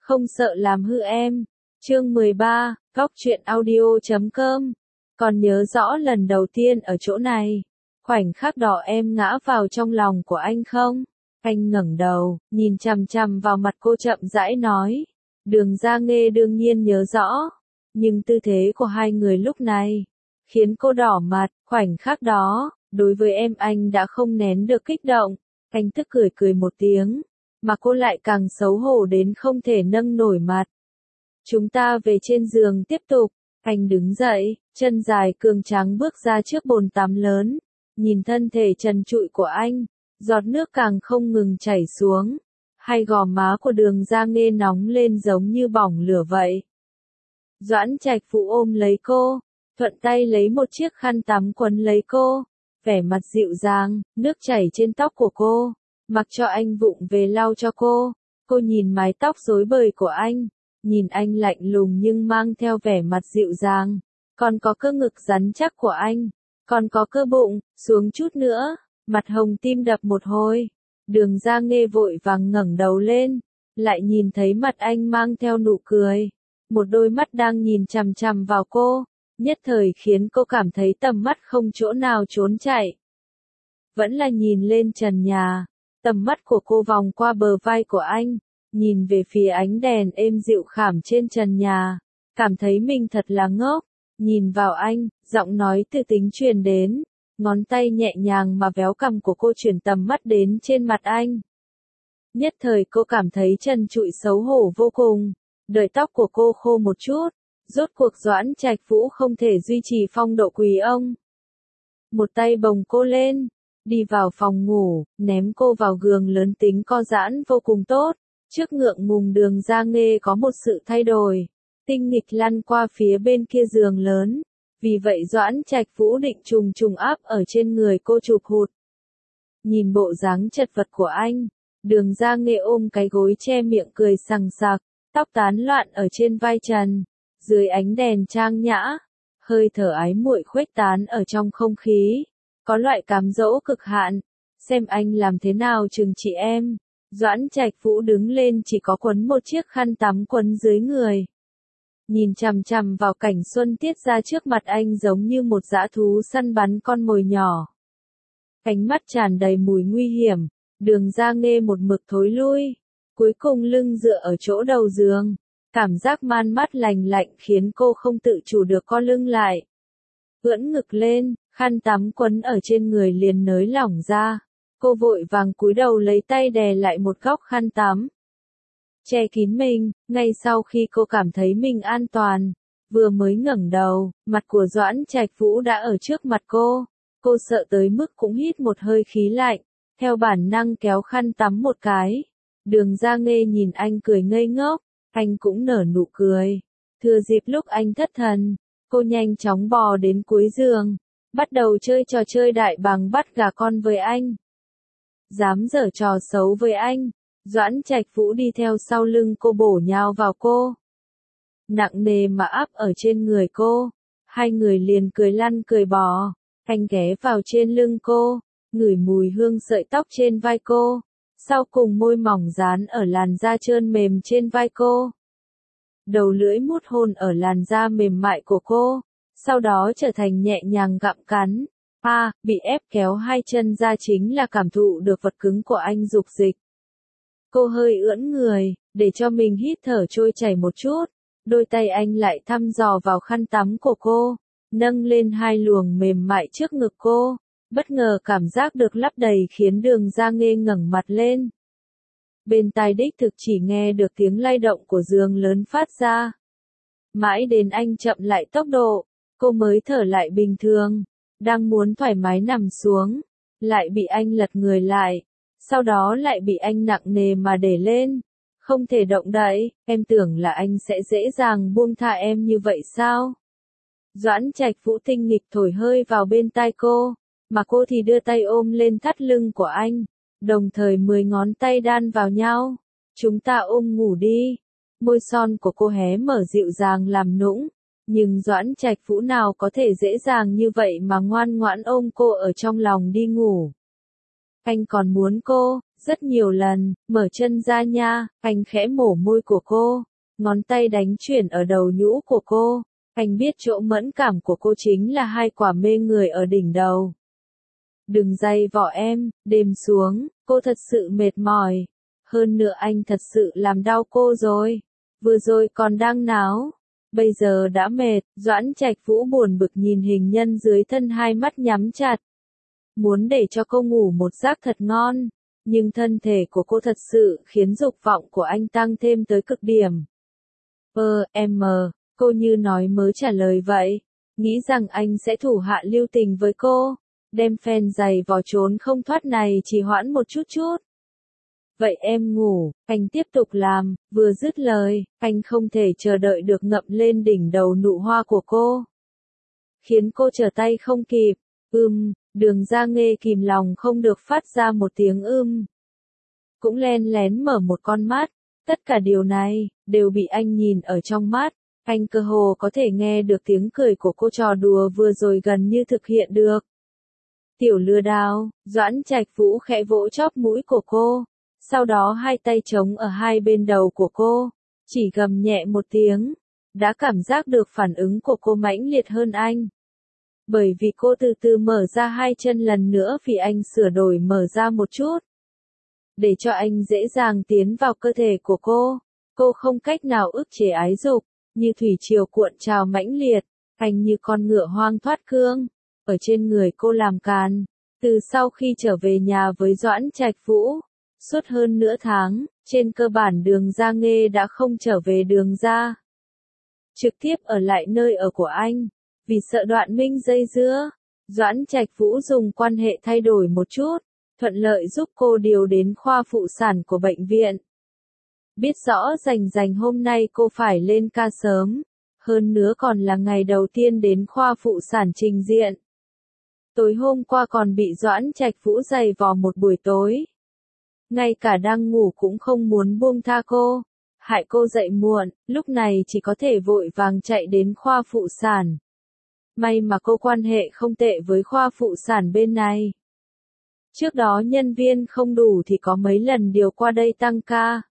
không sợ làm hư em. Chương 13, Góc truyện audio.com. Còn nhớ rõ lần đầu tiên ở chỗ này, khoảnh khắc đó em ngã vào trong lòng của anh không? Anh ngẩng đầu, nhìn chằm chằm vào mặt cô chậm rãi nói. Đường Gia Nghê đương nhiên nhớ rõ, nhưng tư thế của hai người lúc này khiến cô đỏ mặt. Khoảnh khắc đó, đối với em anh đã không nén được kích động. Anh tức cười cười một tiếng, mà cô lại càng xấu hổ đến không thể nâng nổi mặt. Chúng ta về trên giường tiếp tục. Anh đứng dậy, chân dài cường tráng bước ra trước bồn tắm lớn, nhìn thân thể trần trụi của anh, giọt nước càng không ngừng chảy xuống. Hai gò má của Đường Gia Nghê nóng lên giống như bỏng lửa vậy. Doãn Trạch Vũ ôm lấy cô, thuận tay lấy một chiếc khăn tắm quấn lấy cô, vẻ mặt dịu dàng, nước chảy trên tóc của cô, mặc cho anh vụng về lau cho cô. Cô nhìn mái tóc rối bời của anh, nhìn anh lạnh lùng nhưng mang theo vẻ mặt dịu dàng, còn có cơ ngực rắn chắc của anh, còn có cơ bụng, xuống chút nữa, mặt hồng tim đập một hồi. Đường Gia Nghê vội vàng ngẩng đầu lên, lại nhìn thấy mặt anh mang theo nụ cười, một đôi mắt đang nhìn chằm chằm vào cô, nhất thời khiến cô cảm thấy tầm mắt không chỗ nào trốn chạy. Vẫn là nhìn lên trần nhà, tầm mắt của cô vòng qua bờ vai của anh, nhìn về phía ánh đèn êm dịu khảm trên trần nhà, cảm thấy mình thật là ngốc. Nhìn vào anh, giọng nói từ tính truyền đến, ngón tay nhẹ nhàng mà véo cằm của cô chuyển tầm mắt đến trên mặt anh. Nhất thời cô cảm thấy trần trụi xấu hổ vô cùng, đợi tóc của cô khô một chút, rốt cuộc Doãn Trạch Vũ không thể duy trì phong độ quý ông. Một tay bồng cô lên, đi vào phòng ngủ, ném cô vào giường lớn tính co giãn vô cùng tốt. Trước ngượng ngùng Đường Gia Nghê có một sự thay đổi, tinh nghịch lăn qua phía bên kia giường lớn, vì vậy Doãn Trạch Vũ định trùng trùng áp ở trên người cô chụp hụt. Nhìn bộ dáng chật vật của anh, Đường Gia Nghê ôm cái gối che miệng cười sằng sặc, tóc tán loạn ở trên vai trần, dưới ánh đèn trang nhã, hơi thở ái muội khuếch tán ở trong không khí, có loại cám dỗ cực hạn, xem anh làm thế nào trừng trị em. Doãn Trạch Vũ đứng lên chỉ có quấn một chiếc khăn tắm quấn dưới người. Nhìn chằm chằm vào cảnh xuân tiết ra trước mặt anh giống như một dã thú săn bắn con mồi nhỏ. Ánh mắt tràn đầy mùi nguy hiểm, Đường Gia Nghê một mực thối lui, cuối cùng lưng dựa ở chỗ đầu giường. Cảm giác man mát lành lạnh khiến cô không tự chủ được co lưng lại. Ưỡn ngực lên, khăn tắm quấn ở trên người liền nới lỏng ra. Cô vội vàng cúi đầu lấy tay đè lại một góc khăn tắm, che kín mình. Ngay sau khi cô cảm thấy mình an toàn, vừa mới ngẩng đầu, mặt của Doãn Trạch Vũ đã ở trước mặt cô. Cô sợ tới mức cũng hít một hơi khí lạnh, theo bản năng kéo khăn tắm một cái. Đường Gia Nghê nhìn anh cười ngây ngốc, anh cũng nở nụ cười. Thừa dịp lúc anh thất thần, cô nhanh chóng bò đến cuối giường, bắt đầu chơi trò chơi đại bàng bắt gà con với anh. Dám giở trò xấu với anh, Doãn Trạch Vũ đi theo sau lưng cô bổ nhào vào cô, nặng nề mà áp ở trên người cô. Hai người liền cười lăn cười bò. Anh ghé vào trên lưng cô, ngửi mùi hương sợi tóc trên vai cô, sau cùng môi mỏng dán ở làn da trơn mềm trên vai cô. Đầu lưỡi mút hôn ở làn da mềm mại của cô, sau đó trở thành nhẹ nhàng gặm cắn. Bị ép kéo hai chân ra chính là cảm thụ được vật cứng của anh dục dịch. Cô hơi ưỡn người, để cho mình hít thở trôi chảy một chút. Đôi tay anh lại thăm dò vào khăn tắm của cô, nâng lên hai luồng mềm mại trước ngực cô. Bất ngờ cảm giác được lấp đầy khiến Đường Gia Nghê ngẩng mặt lên. Bên tai đích thực chỉ nghe được tiếng lay động của giường lớn phát ra. Mãi đến anh chậm lại tốc độ, cô mới thở lại bình thường. Đang muốn thoải mái nằm xuống, lại bị anh lật người lại, sau đó lại bị anh nặng nề mà để lên. Không thể động đậy, em tưởng là anh sẽ dễ dàng buông tha em như vậy sao? Doãn Trạch Vũ tinh nghịch thổi hơi vào bên tai cô, mà cô thì đưa tay ôm lên thắt lưng của anh, đồng thời 10 ngón tay đan vào nhau. Chúng ta ôm ngủ đi. Môi son của cô hé mở dịu dàng làm nũng, nhưng Doãn Trạch Vũ nào có thể dễ dàng như vậy mà ngoan ngoãn ôm cô ở trong lòng đi ngủ. Anh còn muốn cô, Rất nhiều lần, mở chân ra nha, anh khẽ mổ môi của cô, ngón tay đánh chuyển ở đầu nhũ của cô. Anh biết chỗ mẫn cảm của cô chính là hai quả mê người ở đỉnh đầu. Đừng dày vò em, đêm xuống, cô thật sự mệt mỏi. Hơn nữa anh thật sự làm đau cô rồi. Vừa rồi còn đang náo, bây giờ đã mệt. Doãn Trạch Vũ buồn bực nhìn hình nhân dưới thân, hai mắt nhắm chặt. Muốn để cho cô ngủ một giấc thật ngon, nhưng thân thể của cô thật sự khiến dục vọng của anh tăng thêm tới cực điểm. Cô như nói mớ trả lời vậy, nghĩ rằng anh sẽ thủ hạ lưu tình với cô, đem phen giày vò trốn không thoát này trì hoãn một chút. Vậy em ngủ, anh tiếp tục làm. Vừa dứt lời, anh không thể chờ đợi được ngậm lên đỉnh đầu nụ hoa của cô, khiến cô trở tay không kịp. Đường Ra Nghê kìm lòng không được phát ra một tiếng cũng len lén mở một con mắt. Tất cả điều này đều bị anh nhìn ở trong mắt. Anh cơ hồ có thể nghe được tiếng cười của cô, trò đùa vừa rồi gần như thực hiện được. Tiểu lừa đảo. Doãn Trạch Vũ khẽ vỗ chóp mũi của cô, sau đó hai tay trống ở hai bên đầu của cô, chỉ gầm nhẹ một tiếng, đã cảm giác được phản ứng của cô mãnh liệt hơn anh. Bởi vì cô từ từ mở ra hai chân lần nữa, vì anh sửa đổi mở ra một chút, để cho anh dễ dàng tiến vào cơ thể của cô. Cô không cách nào ức chế ái dục, như thủy triều cuộn trào mãnh liệt, anh như con ngựa hoang thoát cương, ở trên người cô làm càn. Từ sau khi trở về nhà với Doãn Trạch Vũ, suốt hơn nửa tháng, trên cơ bản Đường Ra Nghê đã không trở về Đường Ra, trực tiếp ở lại nơi ở của anh. Vì sợ Đoạn Minh dây dưa, Doãn Trạch Vũ dùng quan hệ thay đổi một chút, thuận lợi giúp cô điều đến khoa phụ sản của bệnh viện. Biết rõ rành hôm nay cô phải lên ca sớm, hơn nữa còn là ngày đầu tiên đến khoa phụ sản trình diện. Tối hôm qua còn bị Doãn Trạch Vũ giày vò một buổi tối. Ngay cả đang ngủ cũng không muốn buông tha cô, hại cô dậy muộn, lúc này chỉ có thể vội vàng chạy đến khoa phụ sản. May mà cô quan hệ không tệ với khoa phụ sản bên này. Trước đó nhân viên không đủ thì có mấy lần điều qua đây tăng ca.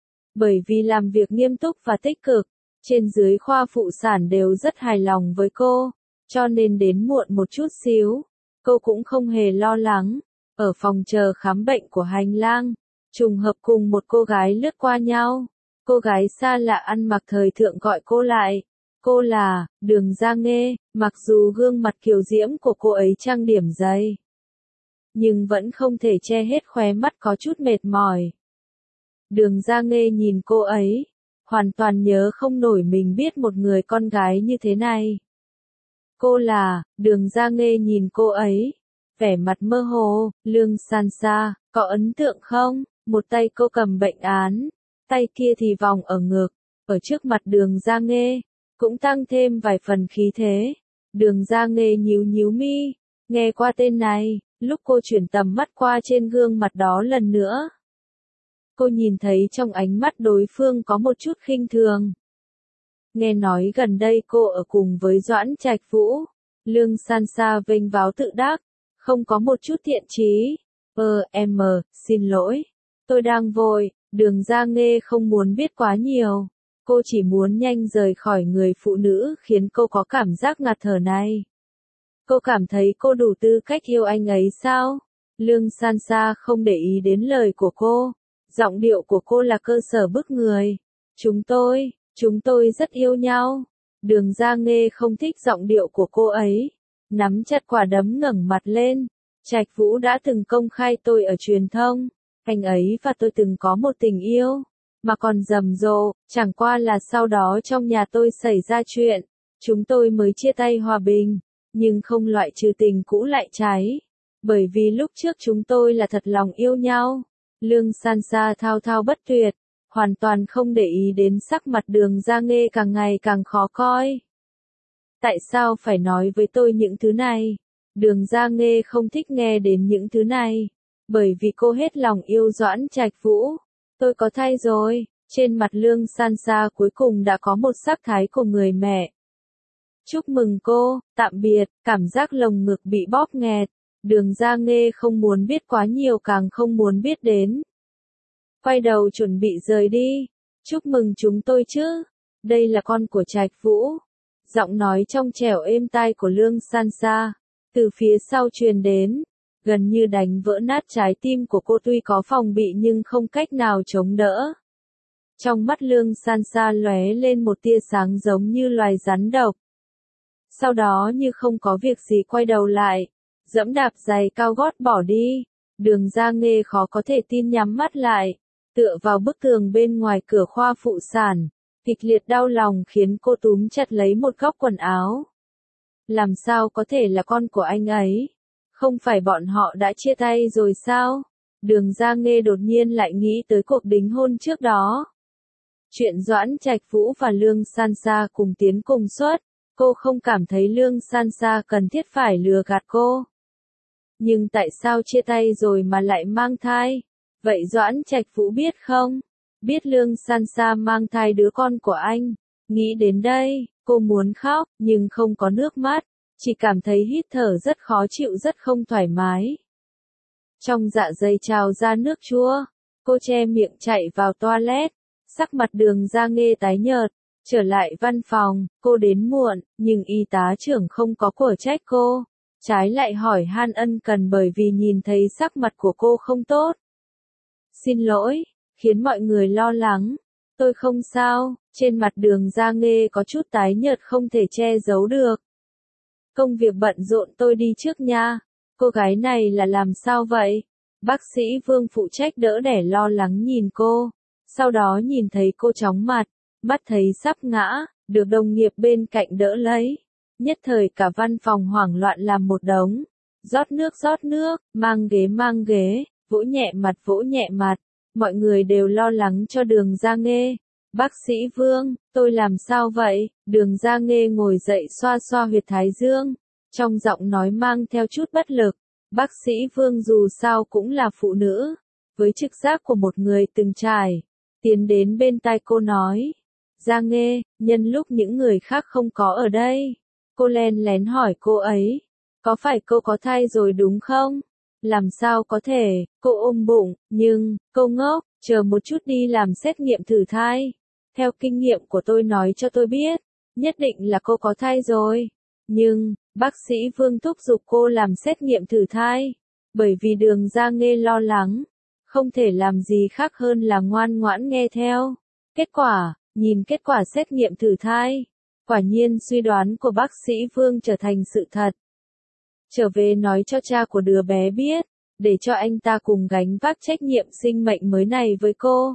Bởi vì làm việc nghiêm túc và tích cực, trên dưới khoa phụ sản đều rất hài lòng với cô, cho nên đến muộn một chút xíu, cô cũng không hề lo lắng. Ở phòng chờ khám bệnh của hành lang, trùng hợp cùng một cô gái lướt qua nhau. Cô gái xa lạ ăn mặc thời thượng gọi cô lại. Cô là Đường Ra Nghê. Mặc dù gương mặt kiều diễm của cô ấy trang điểm dày, nhưng vẫn không thể che hết khóe mắt có chút mệt mỏi. Đường Ra Nghê nhìn cô ấy, hoàn toàn nhớ không nổi mình biết một người con gái như thế này. Cô là Đường Ra Nghê nhìn cô ấy, vẻ mặt mơ hồ. Lương San Sa, có ấn tượng không? Một tay cô cầm bệnh án, tay kia thì vòng ở ngực, ở trước mặt Đường Ra Nghê, cũng tăng thêm vài phần khí thế. Đường Ra Nghê nhíu mi, nghe qua tên này, lúc cô chuyển tầm mắt qua trên gương mặt đó lần nữa, cô nhìn thấy trong ánh mắt đối phương có một chút khinh thường. Nghe nói gần đây cô ở cùng với Doãn Trạch Vũ. Lương San Sa vênh váo tự đắc, không có một chút thiện chí. Xin lỗi, tôi đang vội. Đường Ra Nghê không muốn biết quá nhiều, cô chỉ muốn nhanh rời khỏi người phụ nữ khiến cô có cảm giác ngạt thở này. Cô cảm thấy cô đủ tư cách yêu anh ấy sao? Lương San Sa không để ý đến lời của cô, giọng điệu của cô là cơ sở bức người. Chúng tôi rất yêu nhau. Đường Ra Nghê không thích giọng điệu của cô ấy, nắm chặt quả đấm ngẩng mặt lên. Trạch Vũ đã từng công khai tôi ở truyền thông, anh ấy và tôi từng có một tình yêu, mà còn rầm rộ, chẳng qua là sau đó trong nhà tôi xảy ra chuyện, chúng tôi mới chia tay hòa bình, nhưng không loại trừ tình cũ lại cháy, bởi vì lúc trước chúng tôi là thật lòng yêu nhau. Lương San Sa thao thao bất tuyệt, hoàn toàn không để ý đến sắc mặt Đường Ra Nghê càng ngày càng khó coi. Tại sao phải nói với tôi những thứ này? Đường Ra Nghê không thích nghe đến những thứ này, bởi vì cô hết lòng yêu Doãn Trạch Vũ. Tôi có thai rồi. Trên mặt Lương San Sa cuối cùng đã có một sắc thái của người mẹ. Chúc mừng cô, tạm biệt. Cảm giác lồng ngực bị bóp nghẹt. Đường Gia Nghê không muốn biết quá nhiều càng không muốn biết đến. Quay đầu chuẩn bị rời đi. Chúc mừng chúng tôi chứ. Đây là con của Trạch Vũ. Giọng nói trong trẻo êm tai của Lương San Sa. Từ phía sau truyền đến. Gần như đánh vỡ nát trái tim của cô tuy có phòng bị nhưng không cách nào chống đỡ. Trong mắt Lương San Sa lóe lên một tia sáng giống như loài rắn độc. Sau đó như không có việc gì quay đầu lại. Dẫm đạp giày cao gót bỏ đi. Đường Gia Nghê khó có thể tin nhắm mắt lại. Tựa vào bức tường bên ngoài cửa khoa phụ sản. Kịch liệt đau lòng khiến cô túm chặt lấy một góc quần áo. Làm sao có thể là con của anh ấy? Không phải bọn họ đã chia tay rồi sao? Đường Gia Nghê đột nhiên lại nghĩ tới cuộc đính hôn trước đó. Chuyện Doãn Trạch Vũ và Lương San Sa cùng tiến cùng xuất. Cô không cảm thấy Lương San Sa cần thiết phải lừa gạt cô. Nhưng tại sao chia tay rồi mà lại mang thai? Vậy Doãn Trạch Vũ biết không? Biết Lương San Sa mang thai đứa con của anh. Nghĩ đến đây, cô muốn khóc, nhưng không có nước mắt. Chỉ cảm thấy hít thở rất khó chịu rất không thoải mái. Trong dạ dày trào ra nước chua. Cô che miệng chạy vào toilet. Sắc mặt Đường Gia Nghê tái nhợt. Trở lại văn phòng, cô đến muộn, nhưng y tá trưởng không có của trách cô. Trái lại hỏi han ân cần bởi vì nhìn thấy sắc mặt của cô không tốt. Xin lỗi, khiến mọi người lo lắng. Tôi không sao, trên mặt Đường Gia Nghê có chút tái nhợt không thể che giấu được. Công việc bận rộn tôi đi trước nha. Cô gái này là làm sao vậy? Bác sĩ Vương phụ trách đỡ đẻ lo lắng nhìn cô. Sau đó nhìn thấy cô chóng mặt, mắt thấy sắp ngã, được đồng nghiệp bên cạnh đỡ lấy. Nhất thời cả văn phòng hoảng loạn làm một đống. Rót nước, mang ghế, vỗ nhẹ mặt. Mọi người đều lo lắng cho Đường Gia Nghê. Bác sĩ Vương, tôi làm sao vậy? Đường Gia Nghê ngồi dậy xoa xoa huyệt thái dương. Trong giọng nói mang theo chút bất lực. Bác sĩ Vương dù sao cũng là phụ nữ. Với trực giác của một người từng trải. Tiến đến bên tai cô nói. Gia Nghê, nhân lúc những người khác không có ở đây. Cô len lén hỏi cô ấy. Có phải cô có thai rồi đúng không? Làm sao có thể, cô ôm bụng, nhưng, cô ngốc, chờ một chút đi làm xét nghiệm thử thai. Theo kinh nghiệm của tôi nói cho tôi biết, nhất định là cô có thai rồi. Nhưng, bác sĩ Vương thúc giục cô làm xét nghiệm thử thai. Bởi vì Đường Gia Nghê lo lắng, không thể làm gì khác hơn là ngoan ngoãn nghe theo. Kết quả, nhìn kết quả xét nghiệm thử thai. Quả nhiên suy đoán của bác sĩ Vương trở thành sự thật. Trở về nói cho cha của đứa bé biết, để cho anh ta cùng gánh vác trách nhiệm sinh mệnh mới này với cô.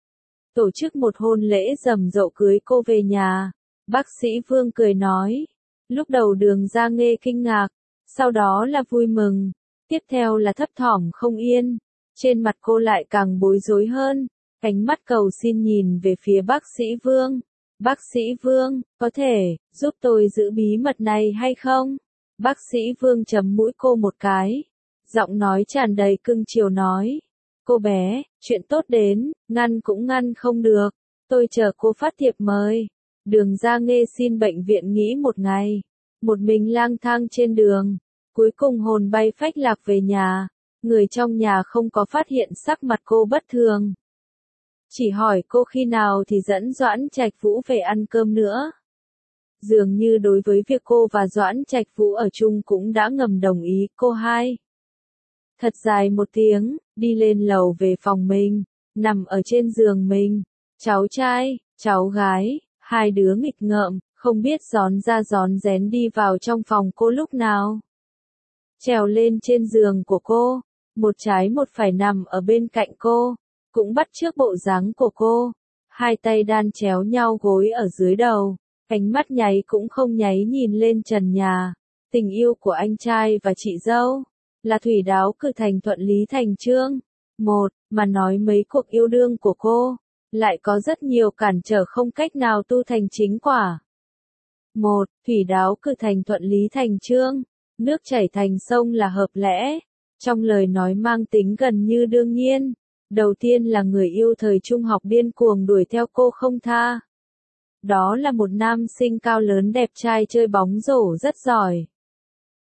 Tổ chức một hôn lễ rầm rộ cưới cô về nhà. Bác sĩ Vương cười nói. Lúc đầu Đường Gia Nghê kinh ngạc, sau đó là vui mừng, tiếp theo là thấp thỏm không yên. Trên mặt cô lại càng bối rối hơn, ánh mắt cầu xin nhìn về phía bác sĩ Vương. Bác sĩ Vương, có thể giúp tôi giữ bí mật này hay không? Bác sĩ Vương chấm mũi cô một cái. Giọng nói tràn đầy cưng chiều nói. Cô bé, chuyện tốt đến, ngăn cũng ngăn không được. Tôi chờ cô phát thiệp mời. Đường Gia Nghê xin bệnh viện nghỉ một ngày. Một mình lang thang trên đường. Cuối cùng hồn bay phách lạc về nhà. Người trong nhà không có phát hiện sắc mặt cô bất thường. Chỉ hỏi cô khi nào thì dẫn Doãn Trạch Vũ về ăn cơm nữa. Dường như đối với việc cô và Doãn Trạch Vũ ở chung cũng đã ngầm đồng ý. Cô hai. Thật dài một tiếng, đi lên lầu về phòng mình, nằm ở trên giường mình. Cháu trai, cháu gái, hai đứa nghịch ngợm, không biết gión ra gión rén đi vào trong phòng cô lúc nào. Trèo lên trên giường của cô, một trái một phải nằm ở bên cạnh cô, cũng bắt chước bộ dáng của cô. Hai tay đan chéo nhau gối ở dưới đầu, ánh mắt nháy cũng không nháy nhìn lên trần nhà. Tình yêu của anh trai và chị dâu là thủy đáo cử thành thuận lý thành chương. Một, mà nói mấy cuộc yêu đương của cô, lại có rất nhiều cản trở không cách nào tu thành chính quả. Một, thủy đáo cử thành thuận lý thành chương, nước chảy thành sông là hợp lẽ. Trong lời nói mang tính gần như đương nhiên. Đầu tiên là người yêu thời trung học điên cuồng đuổi theo cô không tha. Đó là một nam sinh cao lớn đẹp trai chơi bóng rổ rất giỏi.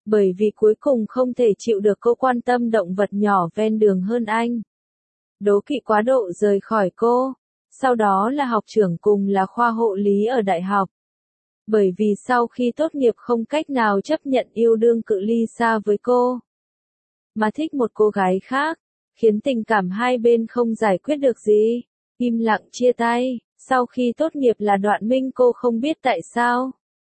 Bởi vì cuối cùng không thể chịu được cô quan tâm động vật nhỏ ven đường hơn anh. Đố kỵ quá độ rời khỏi cô. Sau đó là học trưởng cùng là khoa hộ lý ở đại học. Bởi vì sau khi tốt nghiệp không cách nào chấp nhận yêu đương cự ly xa với cô, mà thích một cô gái khác, khiến tình cảm hai bên không giải quyết được gì. Im lặng chia tay, sau khi tốt nghiệp là Đoạn Minh cô không biết tại sao.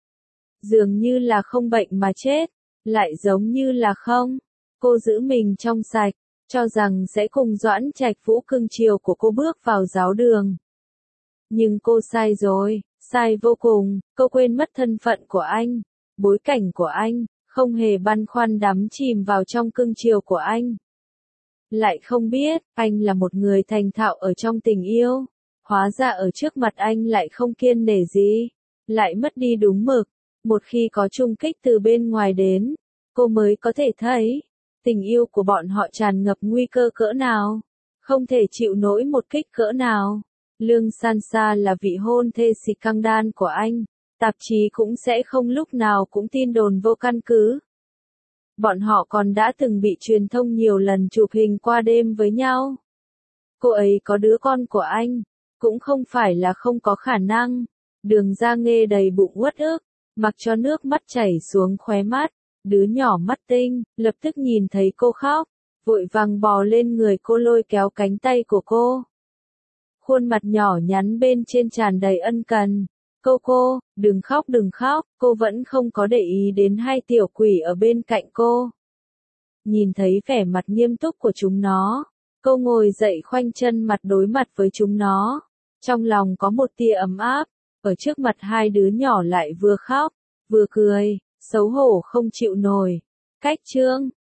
Dường như là không bệnh mà chết, lại giống như là không. Cô giữ mình trong sạch, cho rằng sẽ cùng Doãn Trạch Vũ cưng chiều của cô bước vào giáo đường. Nhưng cô sai rồi, sai vô cùng, cô quên mất thân phận của anh, bối cảnh của anh, không hề băn khoăn đắm chìm vào trong cưng chiều của anh. Lại không biết, anh là một người thành thạo ở trong tình yêu, hóa ra ở trước mặt anh lại không kiêng nể gì, lại mất đi đúng mực. Một khi có chung kích từ bên ngoài đến, cô mới có thể thấy, tình yêu của bọn họ tràn ngập nguy cơ cỡ nào, không thể chịu nổi một kích cỡ nào. Lương San Sa là vị hôn thê scandal của anh, tạp chí cũng sẽ không lúc nào cũng tin đồn vô căn cứ. Bọn họ còn đã từng bị truyền thông nhiều lần chụp hình qua đêm với nhau. Cô ấy có đứa con của anh, cũng không phải là không có khả năng. Đường Ra Nghê đầy bụng uất ức, mặc cho nước mắt chảy xuống khóe mắt, đứa nhỏ mắt tinh, lập tức nhìn thấy cô khóc, vội vàng bò lên người cô lôi kéo cánh tay của cô. Khuôn mặt nhỏ nhắn bên trên tràn đầy ân cần. Cô, đừng khóc, cô vẫn không có để ý đến hai tiểu quỷ ở bên cạnh cô. Nhìn thấy vẻ mặt nghiêm túc của chúng nó, cô ngồi dậy khoanh chân mặt đối mặt với chúng nó. Trong lòng có một tia ấm áp, ở trước mặt hai đứa nhỏ lại vừa khóc, vừa cười, xấu hổ không chịu nổi. Cách chương